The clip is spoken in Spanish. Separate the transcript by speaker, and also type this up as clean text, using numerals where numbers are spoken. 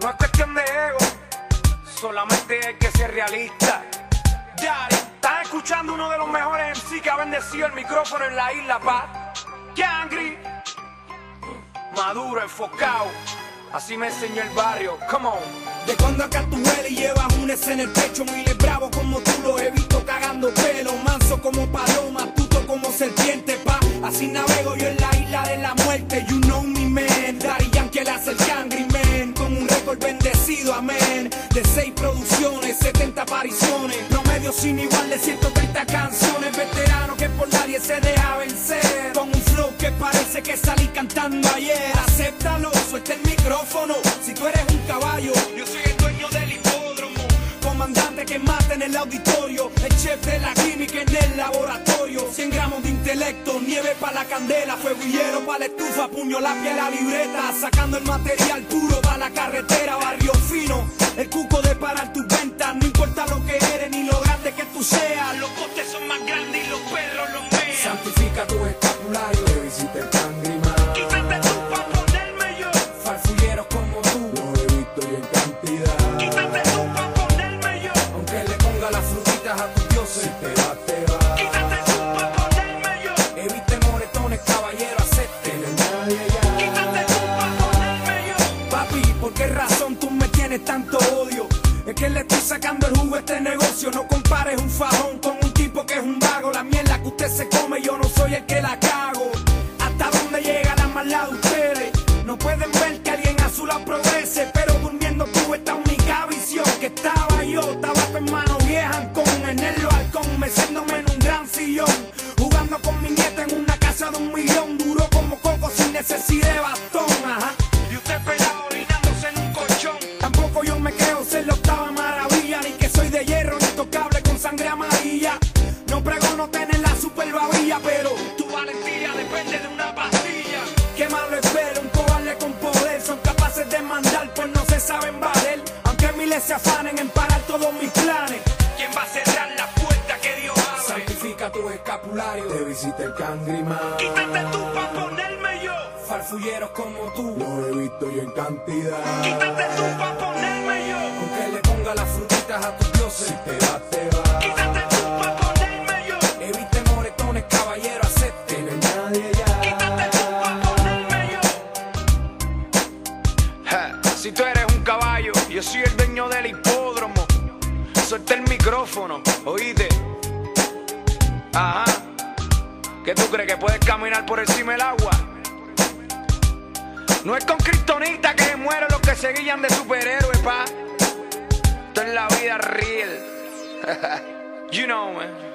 Speaker 1: No es cuestión de ego, solamente hay que ser realista. Daddy, estás escuchando uno de los mejores MC que ha bendecido el micrófono en la isla, pa. Yangri, maduro, enfocado. Así me enseñó el barrio, come on.
Speaker 2: De cuando acá tú hueles y llevas un S en el pecho, miles bravos como tú los he visto cagando pelo, manso como paloma, astuto como serpiente, pa. Así navego yo en la isla de la muerte, you know me, man. Daddy Yankee le hace el Yangri, man, con un récord bendecido, amén. De 6 producciones, 70 apariciones, promedio sin igual de 130 canciones. Veterano que por nadie se deja vencer, con un flow que parece que salí cantando ayer. Acéptalo, suelta el micrófono. Si tú eres un caballo, yo soy el dueño del hipódromo. Comandante que mata en el auditorio, el chef de la química en el laboratorio. 100 gramos de intelecto, nieve pa' la candela, fuego y hielo pa' la estufa, puño, lápiz a la libreta. Sacando el material puro pa' la carretera, barrio fino, el cuco de parar tus ventas. No importa lo que eres ni lo grande que tú seas, los costes son más grandes y los perros los mean.
Speaker 3: Santifica tu escapulario, te visita el Yangri, man.
Speaker 2: Quítate tú pa' ponerme yo,
Speaker 3: Farfulleros como tú, los he visto y en cantidad.
Speaker 2: quítate tú pa' ponerme yo,
Speaker 3: Aunque le ponga las frutitas a tus dioses, te va, te va.
Speaker 2: quítate tú pa' ponerme yo,
Speaker 3: Evite moretones, caballero, acepte. No hay nadie allá.
Speaker 2: quítate tú pa' ponerme yo. Papi, ¿por qué razón tú me tienes tanto odio? Es que le estoy sacando el jugo a este negocio. No compares un fajón con un tipo que es un vago. La mierda que usted se come, yo no soy el que la cago. ¿Hasta dónde llega la maldad de ustedes? No pueden ver que alguien a su lado progrese, pero durmiendo tuve esta única visión, que estaba yo, tabaco en mano vieja, con en el balcón, meciéndome en un gran sillón, jugando con mi nieta en una casa de 1 millón. Duro como coco sin necesidad de bastón, ajá. Y usted pelado orinándose en un colchón. Tampoco yo me creo ser la 8ª maravilla, ni que soy de hierro, ni tocable con sangre amarilla. No pregono tener la super babilla, pero tu valentía depende de una pastilla. Qué malo es ver un cobarde con poder, son capaces de mandar, pues no se saben valer. Aunque miles se afanen en parar todos mis planes, ¿quién va a cerrar la puerta que Dios abre?
Speaker 3: Santifica tu escapulario, te visita el Yangri, man.
Speaker 2: Quítate tú pa' ponerme yo,
Speaker 3: Farfulleros como tú, los he visto y en cantidad.
Speaker 2: quítate tú pa' ponerme yo,
Speaker 3: Aunque le ponga las frutitas a tus dioses, te va, te va.
Speaker 2: quítate tú pa' ponerme yo,
Speaker 3: Evite moretones, caballero, acepte. No hay nadie allá.
Speaker 2: quítate tú pa' ponerme yo.
Speaker 1: Ja, si tú eres un caballo, yo soy el dueño del hipódromo. Suelta el micrófono, oíste. Ajá. ¿Qué tú crees, que puedes caminar por encima del agua? No es con kriptonita que mueren los que se guían de superhéroes, pa. Esto es la vida real. You know, man.